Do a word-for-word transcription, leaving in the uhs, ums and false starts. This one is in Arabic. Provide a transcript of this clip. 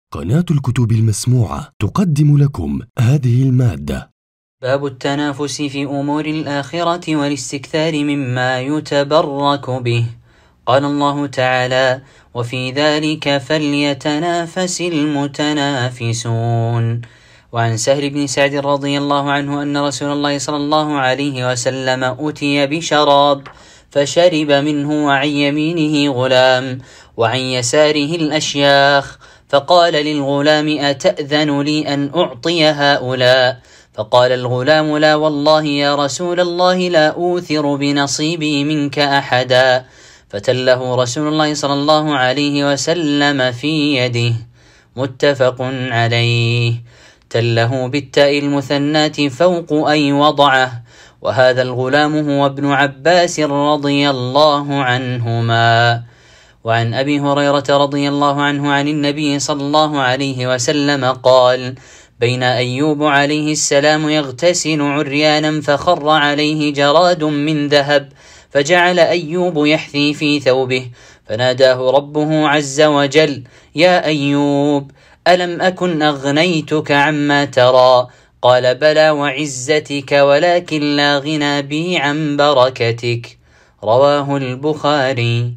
قناة الكتب المسموعة تقدم لكم هذه المادة. باب التنافس في أمور الآخرة والاستكثار مما يتبرك به. قال الله تعالى: وفي ذلك فليتنافس المتنافسون. وعن سهل بن سعد رضي الله عنه أن رسول الله صلى الله عليه وسلم أتي بشراب فشرب منه، وعن يمينه غلام وعن يساره الأشياخ، فقال للغلام: أتأذن لي أن أعطي هؤلاء؟ فقال الغلام: لا والله يا رسول الله، لا أوثر بنصيبي منك أحدا. فتله رسول الله صلى الله عليه وسلم في يده. متفق عليه. تله بالتاء المثنات فوق أي وضعه. وهذا الغلام هو ابن عباس رضي الله عنهما. وعن أبي هريرة رضي الله عنه عن النبي صلى الله عليه وسلم قال: بين أيوب عليه السلام يغتسل عريانا فخر عليه جراد من ذهب، فجعل أيوب يحثي في ثوبه، فناداه ربه عز وجل: يا أيوب، ألم أكن أغنيتك عما ترى؟ قال: بلى وعزتك، ولكن لا غنى بي عن بركتك. رواه البخاري.